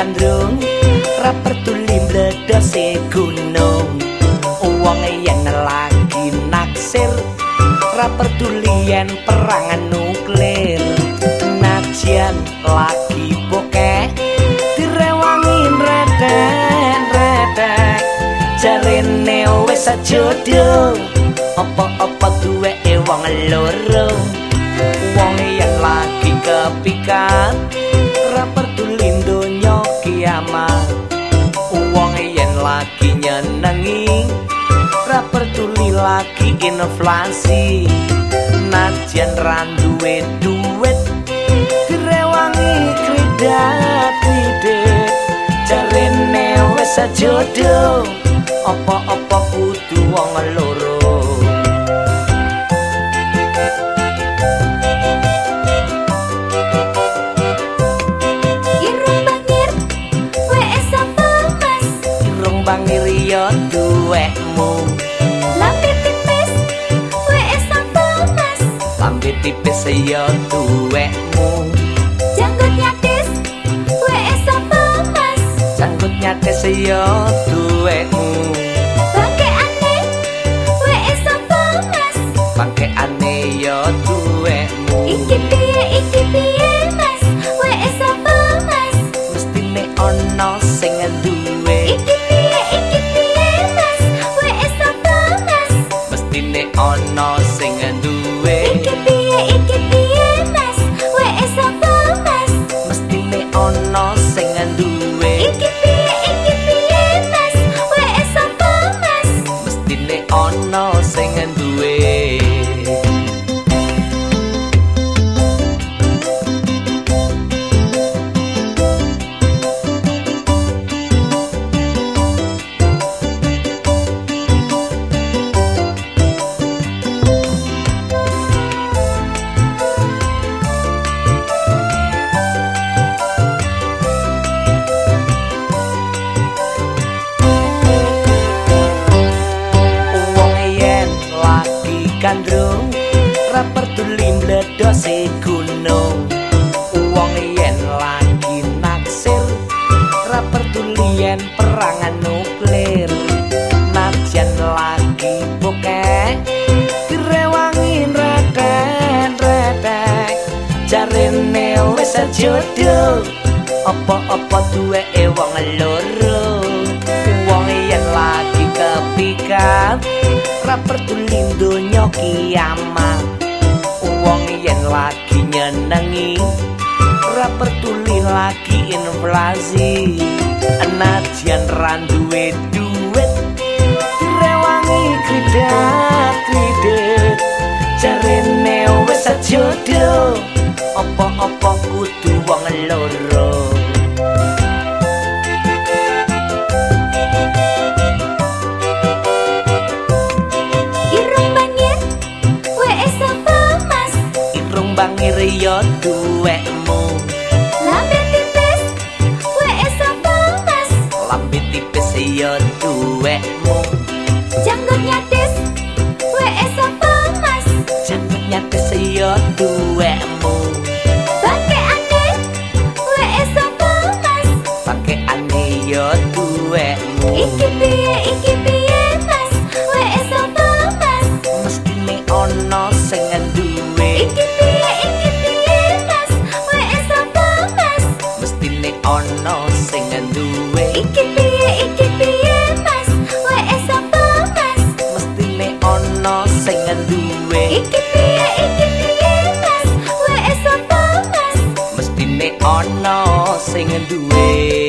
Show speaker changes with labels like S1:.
S1: gandrung ra pertuli mledose gunung wong yen lagi naksir ra pertuli yen perang nuklir najan lagi bokeh direwangi redek jarene wis sajodoh apa-apa duweke wong loro wong yen lagi kepikat ra pertuli donya kiamat wong yen lagi nyenengi ra pertuli lagi inflasi najan ra duwe duit direwangi kridat-kridet jarene wis sajodoh apa-apa kudu wong loro. Bangir yo duwekmu
S2: lambe tipis wes sapa mas
S1: lambe tipis yo duwekmu
S2: janggut nyatis wes sapa mas
S1: janggut nyatis yo duwekmu
S2: bangke aneh wes sapa mas
S1: bangke aneh yo duwekmu
S2: iki piye mas wes sapa mas
S1: mestine ono sing duwe
S2: iki
S1: ono sing duwe
S2: iki piye mas wes sapa mas
S1: mestine ono sing duwe
S2: iki piye mas wes sapa mas
S1: mestine ono sing duwe gandrung ra pertuli mledose gunung wong yen lagi naksir ra pertuli yen perang nuklir najan lagi bokeh direwangi redek jarene wis sajodoh apa-apa duweke wong loro wong yen lagi kepikat ra pertuli donya kiamat wong yen lagi nyenengi ra pertuli lagi inflasi najan ra duwe duit direwangi kridat-kridet jarene wis sajodoh apa-apa kudu wong loro. Bangir yo duwekmu
S2: lambe tipis wes sapa mas
S1: lambe tipis yo duwekmu
S2: janggut nyatis wes sapa mas
S1: janggut nyatis yo duwekmu
S2: bangke aneh wes sapa mas
S1: bangke aneh yo duwekmu
S2: iki piye mas wes sapa mas
S1: mestine ono sing duwe
S2: iki piye mas wes sapa mas
S1: mestine ono sing duwe
S2: iki piye mas wes sapa mas
S1: mestine ono sing duwe
S2: iki piye mas wes sapa mas
S1: mestine ono sing duwe